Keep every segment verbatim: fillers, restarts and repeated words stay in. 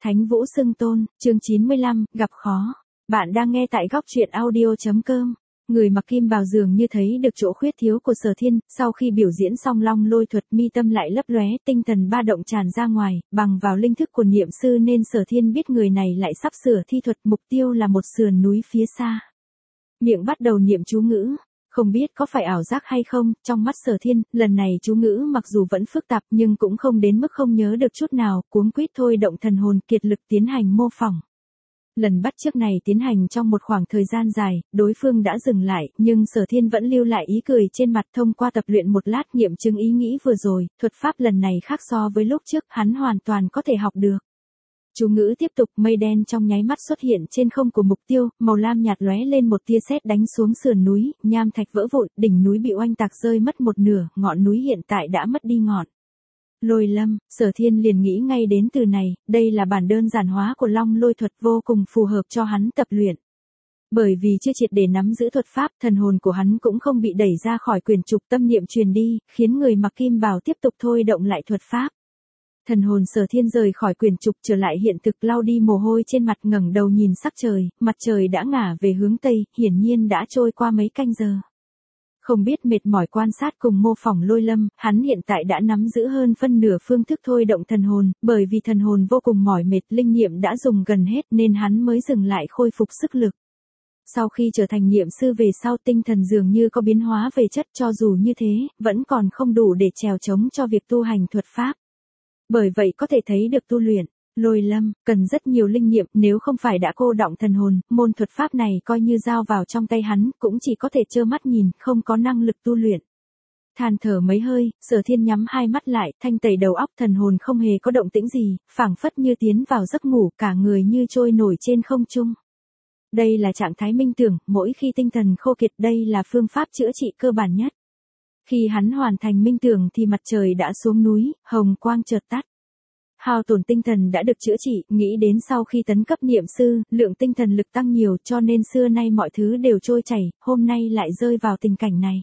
Thánh Vũ Xưng Tôn, chương chín mươi lăm, gặp khó. Bạn đang nghe tại góc truyện audio.com. Người mặc kim bào dường như thấy được chỗ khuyết thiếu của Sở Thiên, sau khi biểu diễn xong long lôi thuật mi tâm lại lấp lóe, tinh thần ba động tràn ra ngoài, bằng vào linh thức của niệm sư nên Sở Thiên biết người này lại sắp sửa thi thuật, mục tiêu là một sườn núi phía xa. Miệng bắt đầu niệm chú ngữ. Không biết có phải ảo giác hay không, trong mắt Sở Thiên, lần này chú ngữ mặc dù vẫn phức tạp nhưng cũng không đến mức không nhớ được chút nào, cuống quýt thôi động thần hồn kiệt lực tiến hành mô phỏng. Lần bắt chước này tiến hành trong một khoảng thời gian dài, đối phương đã dừng lại, nhưng Sở Thiên vẫn lưu lại ý cười trên mặt thông qua tập luyện một lát nghiệm chứng ý nghĩ vừa rồi, thuật pháp lần này khác so với lúc trước, hắn hoàn toàn có thể học được. Chú ngữ tiếp tục, mây đen trong nháy mắt xuất hiện trên không của mục tiêu, màu lam nhạt lóe lên một tia sét đánh xuống sườn núi, nham thạch vỡ vụn, đỉnh núi bị oanh tạc rơi mất một nửa, ngọn núi hiện tại đã mất đi ngọn. Lôi lâm, Sở Thiên liền nghĩ ngay đến từ này, đây là bản đơn giản hóa của long lôi thuật vô cùng phù hợp cho hắn tập luyện. Bởi vì chưa triệt để nắm giữ thuật pháp, thần hồn của hắn cũng không bị đẩy ra khỏi quyển trục, tâm niệm truyền đi, khiến người mặc kim bào tiếp tục thôi động lại thuật pháp. Thần hồn Sở Thiên rời khỏi quyển trục trở lại hiện thực, lau đi mồ hôi trên mặt, ngẩng đầu nhìn sắc trời, mặt trời đã ngả về hướng tây, hiển nhiên đã trôi qua mấy canh giờ. Không biết mệt mỏi quan sát cùng mô phỏng lôi lâm, hắn hiện tại đã nắm giữ hơn phân nửa phương thức thôi động thần hồn, bởi vì thần hồn vô cùng mỏi mệt, linh niệm đã dùng gần hết nên hắn mới dừng lại khôi phục sức lực. Sau khi trở thành niệm sư về sau, tinh thần dường như có biến hóa về chất, cho dù như thế, vẫn còn không đủ để trèo trống cho việc tu hành thuật pháp. Bởi vậy có thể thấy được tu luyện lôi lâm cần rất nhiều linh nghiệm, nếu không phải đã cô đọng thần hồn, môn thuật pháp này coi như dao vào trong tay hắn, cũng chỉ có thể trơ mắt nhìn, không có năng lực tu luyện. Than thở mấy hơi, Sở Thiên nhắm hai mắt lại, thanh tẩy đầu óc, thần hồn không hề có động tĩnh gì, phảng phất như tiến vào giấc ngủ, cả người như trôi nổi trên không trung. Đây là trạng thái minh tưởng, mỗi khi tinh thần khô kiệt, đây là phương pháp chữa trị cơ bản nhất. Khi hắn hoàn thành minh tưởng thì mặt trời đã xuống núi, hồng quang chợt tắt. Hao tổn tinh thần đã được chữa trị, nghĩ đến sau khi tấn cấp niệm sư, lượng tinh thần lực tăng nhiều cho nên xưa nay mọi thứ đều trôi chảy, hôm nay lại rơi vào tình cảnh này.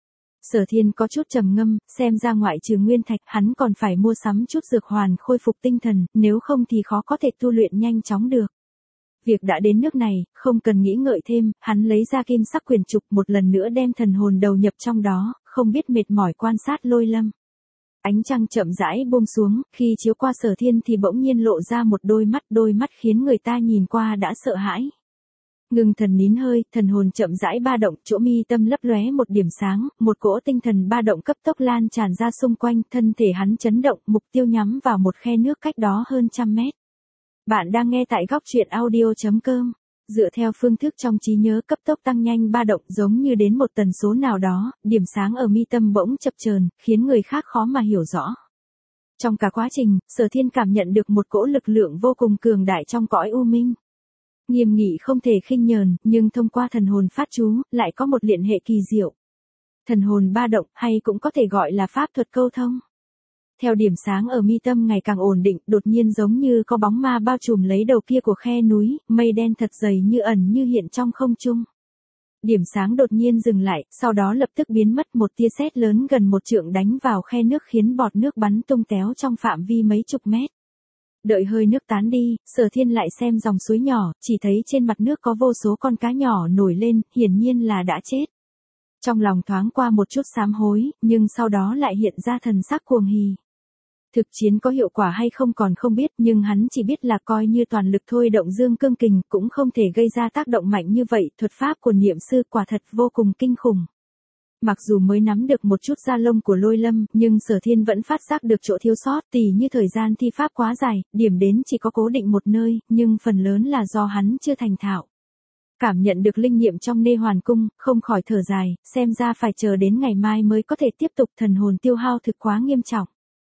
Sở Thiên có chút trầm ngâm, xem ra ngoại trừ nguyên thạch, hắn còn phải mua sắm chút dược hoàn khôi phục tinh thần, nếu không thì khó có thể tu luyện nhanh chóng được. Việc đã đến nước này, không cần nghĩ ngợi thêm, hắn lấy ra kim sắc quyển trục, một lần nữa đem thần hồn đầu nhập trong đó, không biết mệt mỏi quan sát lôi lâm. Ánh trăng chậm rãi buông xuống, khi chiếu qua Sở Thiên thì bỗng nhiên lộ ra một đôi mắt, đôi mắt khiến người ta nhìn qua đã sợ hãi. Ngừng thần nín hơi, thần hồn chậm rãi ba động, chỗ mi tâm lấp lóe một điểm sáng, một cỗ tinh thần ba động cấp tốc lan tràn ra xung quanh, thân thể hắn chấn động, mục tiêu nhắm vào một khe nước cách đó hơn trăm mét. Bạn đang nghe tại góc truyện audio.com. Dựa theo phương thức trong trí nhớ, cấp tốc tăng nhanh ba động, giống như đến một tần số nào đó, điểm sáng ở mi tâm bỗng chập chờn, khiến người khác khó mà hiểu rõ. Trong cả quá trình, Sở Thiên cảm nhận được một cỗ lực lượng vô cùng cường đại trong cõi u minh. Nghiêm nghị không thể khinh nhờn, nhưng thông qua thần hồn phát chú, lại có một liên hệ kỳ diệu. Thần hồn ba động, hay cũng có thể gọi là pháp thuật câu thông. Theo điểm sáng ở mi tâm ngày càng ổn định, đột nhiên giống như có bóng ma bao trùm lấy đầu kia của khe núi, mây đen thật dày như ẩn như hiện trong không trung. Điểm sáng đột nhiên dừng lại, sau đó lập tức biến mất, một tia sét lớn gần một trượng đánh vào khe nước khiến bọt nước bắn tung téo trong phạm vi mấy chục mét. Đợi hơi nước tán đi, Sở Thiên lại xem dòng suối nhỏ, chỉ thấy trên mặt nước có vô số con cá nhỏ nổi lên, hiển nhiên là đã chết. Trong lòng thoáng qua một chút sám hối, nhưng sau đó lại hiện ra thần sắc cuồng hỉ. Thực chiến có hiệu quả hay không còn không biết, nhưng hắn chỉ biết là coi như toàn lực thôi động dương cương kình cũng không thể gây ra tác động mạnh như vậy, thuật pháp của niệm sư quả thật vô cùng kinh khủng. Mặc dù mới nắm được một chút da lông của lôi lâm, nhưng Sở Thiên vẫn phát giác được chỗ thiếu sót, tỉ như thời gian thi pháp quá dài, điểm đến chỉ có cố định một nơi, nhưng phần lớn là do hắn chưa thành thạo. Cảm nhận được linh nghiệm trong nê hoàn cung, không khỏi thở dài, xem ra phải chờ đến ngày mai mới có thể tiếp tục, thần hồn tiêu hao thực quá nghiêm trọng.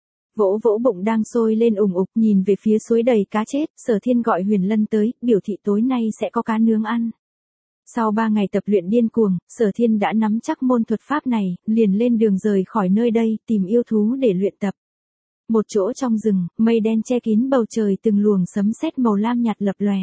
Vỗ vỗ bụng đang sôi lên ủng ục, nhìn về phía suối đầy cá chết, Sở Thiên gọi Huyền Lân tới, biểu thị tối nay sẽ có cá nướng ăn. Sau ba ngày tập luyện điên cuồng, Sở Thiên đã nắm chắc môn thuật pháp này, liền lên đường rời khỏi nơi đây, tìm yêu thú để luyện tập. Một chỗ trong rừng, mây đen che kín bầu trời, từng luồng sấm sét màu lam nhạt lập lòe.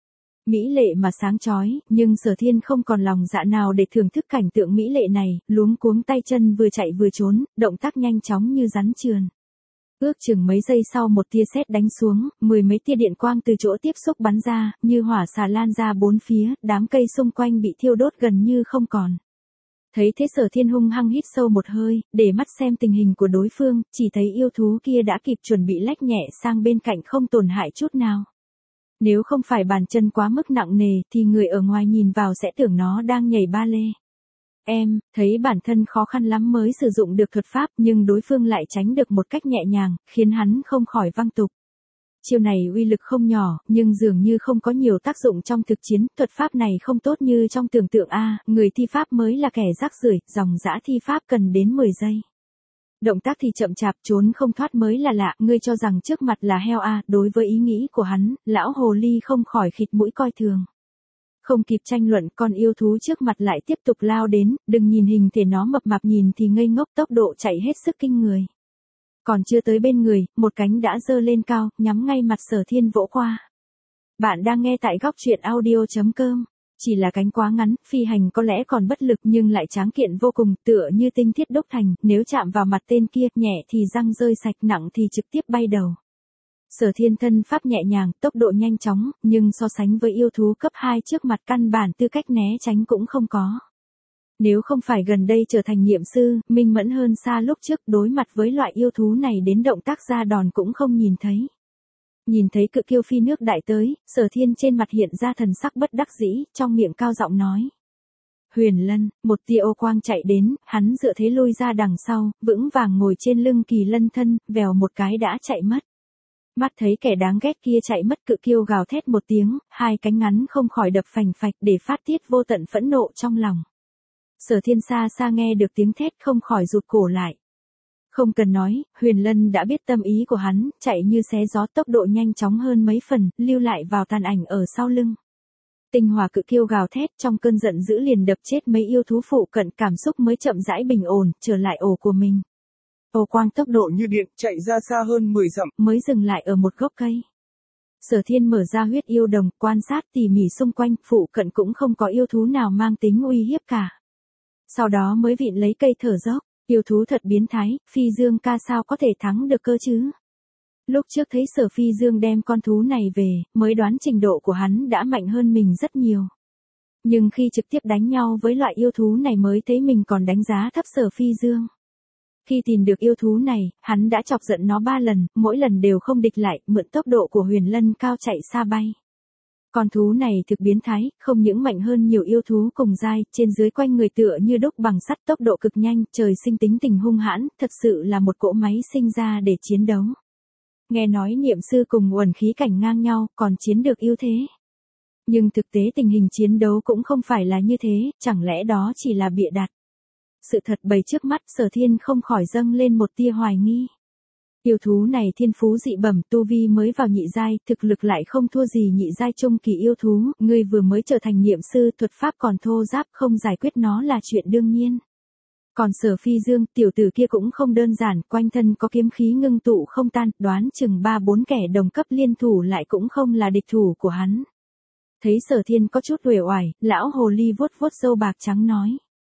Mỹ lệ mà sáng chói, nhưng Sở Thiên không còn lòng dạ nào để thưởng thức cảnh tượng mỹ lệ này, luống cuống tay chân vừa chạy vừa trốn, động tác nhanh chóng như rắn trườn. Ước chừng mấy giây sau một tia sét đánh xuống, mười mấy tia điện quang từ chỗ tiếp xúc bắn ra, như hỏa xà lan ra bốn phía, đám cây xung quanh bị thiêu đốt gần như không còn. Thấy thế Sở Thiên hung hăng hít sâu một hơi, để mắt xem tình hình của đối phương, chỉ thấy yêu thú kia đã kịp chuẩn bị lách nhẹ sang bên cạnh không tổn hại chút nào. Nếu không phải bàn chân quá mức nặng nề thì người ở ngoài nhìn vào sẽ tưởng nó đang nhảy ba lê. Em, thấy bản thân khó khăn lắm mới sử dụng được thuật pháp nhưng đối phương lại tránh được một cách nhẹ nhàng, khiến hắn không khỏi văng tục. Chiêu này uy lực không nhỏ, nhưng dường như không có nhiều tác dụng trong thực chiến, thuật pháp này không tốt như trong tưởng tượng a, người thi pháp mới là kẻ rác rưởi, dòng dã thi pháp cần đến mười giây. Động tác thì chậm chạp trốn không thoát mới là lạ, ngươi cho rằng trước mặt là heo a, đối với ý nghĩ của hắn, lão hồ ly không khỏi khịt mũi coi thường. Không kịp tranh luận, con yêu thú trước mặt lại tiếp tục lao đến, đừng nhìn hình thể nó mập mạp nhìn thì ngây ngốc, tốc độ chạy hết sức kinh người. Còn chưa tới bên người, một cánh đã giơ lên cao, nhắm ngay mặt Sở Thiên vỗ qua. Bạn đang nghe tại góc truyện audio chấm com. Chỉ là cánh quá ngắn, phi hành có lẽ còn bất lực nhưng lại tráng kiện vô cùng, tựa như tinh thiết đúc thành, nếu chạm vào mặt tên kia, nhẹ thì răng rơi sạch, nặng thì trực tiếp bay đầu. Sở Thiên thân pháp nhẹ nhàng, tốc độ nhanh chóng, nhưng so sánh với yêu thú cấp hai trước mặt căn bản tư cách né tránh cũng không có. Nếu không phải gần đây trở thành nhiệm sư, minh mẫn hơn xa lúc trước, đối mặt với loại yêu thú này đến động tác ra đòn cũng không nhìn thấy. Nhìn thấy cự kiêu phi nước đại tới, Sở Thiên trên mặt hiện ra thần sắc bất đắc dĩ, trong miệng cao giọng nói. Huyền Lân, một tia ô quang chạy đến, hắn dựa thế lui ra đằng sau, vững vàng ngồi trên lưng kỳ lân thân, vèo một cái đã chạy mất. Mắt thấy kẻ đáng ghét kia chạy mất, cự kiêu gào thét một tiếng, hai cánh ngắn không khỏi đập phành phạch để phát tiết vô tận phẫn nộ trong lòng. Sở Thiên xa xa nghe được tiếng thét không khỏi rụt cổ lại. Không cần nói, Huyền Lân đã biết tâm ý của hắn, chạy như xé gió, tốc độ nhanh chóng hơn mấy phần, lưu lại vào tàn ảnh ở sau lưng. Tinh hỏa cự kiêu gào thét, trong cơn giận dữ liền đập chết mấy yêu thú phụ cận, cảm xúc mới chậm rãi bình ổn, trở lại ổ của mình. Ô quang tốc độ như điện chạy ra xa hơn mười dặm, mới dừng lại ở một gốc cây. Sở Thiên mở ra huyết yêu đồng, quan sát tỉ mỉ xung quanh, phụ cận cũng không có yêu thú nào mang tính uy hiếp cả. Sau đó mới vịn lấy cây thở dốc, yêu thú thật biến thái, Phi Dương ca sao có thể thắng được cơ chứ? Lúc trước thấy Sở Phi Dương đem con thú này về, mới đoán trình độ của hắn đã mạnh hơn mình rất nhiều. Nhưng khi trực tiếp đánh nhau với loại yêu thú này mới thấy mình còn đánh giá thấp Sở Phi Dương. Khi tìm được yêu thú này, hắn đã chọc giận nó ba lần, mỗi lần đều không địch lại, mượn tốc độ của Huyền Lân cao chạy xa bay. Con thú này thực biến thái, không những mạnh hơn nhiều yêu thú cùng giai, trên dưới quanh người tựa như đúc bằng sắt, tốc độ cực nhanh, trời sinh tính tình hung hãn, thật sự là một cỗ máy sinh ra để chiến đấu. Nghe nói niệm sư cùng uẩn khí cảnh ngang nhau, còn chiến được ưu thế. Nhưng thực tế tình hình chiến đấu cũng không phải là như thế, chẳng lẽ đó chỉ là bịa đặt. Sự thật bày trước mắt, Sở Thiên không khỏi dâng lên một tia hoài nghi. Yêu thú này thiên phú dị bẩm, tu vi mới vào nhị giai, thực lực lại không thua gì nhị giai trung kỳ yêu thú, ngươi vừa mới trở thành niệm sư, thuật pháp còn thô ráp, không giải quyết nó là chuyện đương nhiên. Còn Sở Phi Dương, tiểu tử kia cũng không đơn giản, quanh thân có kiếm khí ngưng tụ không tan, đoán chừng ba bốn kẻ đồng cấp liên thủ lại cũng không là địch thủ của hắn. Thấy Sở Thiên có chút uể oải, lão hồ ly vuốt vuốt râu bạc trắng nói.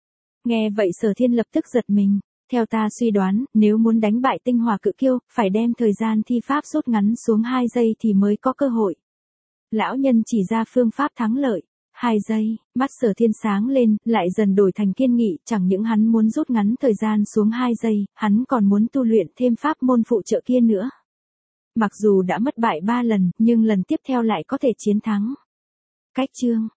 Nghe vậy Sở Thiên lập tức giật mình. Theo ta suy đoán, nếu muốn đánh bại tinh hỏa cự kiêu, phải đem thời gian thi pháp rút ngắn xuống hai giây thì mới có cơ hội. Lão nhân chỉ ra phương pháp thắng lợi. hai giây, mắt Sở Thiên sáng lên, lại dần đổi thành kiên nghị, chẳng những hắn muốn rút ngắn thời gian xuống hai giây, hắn còn muốn tu luyện thêm pháp môn phụ trợ kia nữa. Mặc dù đã mất bại ba lần, nhưng lần tiếp theo lại có thể chiến thắng. Cách chương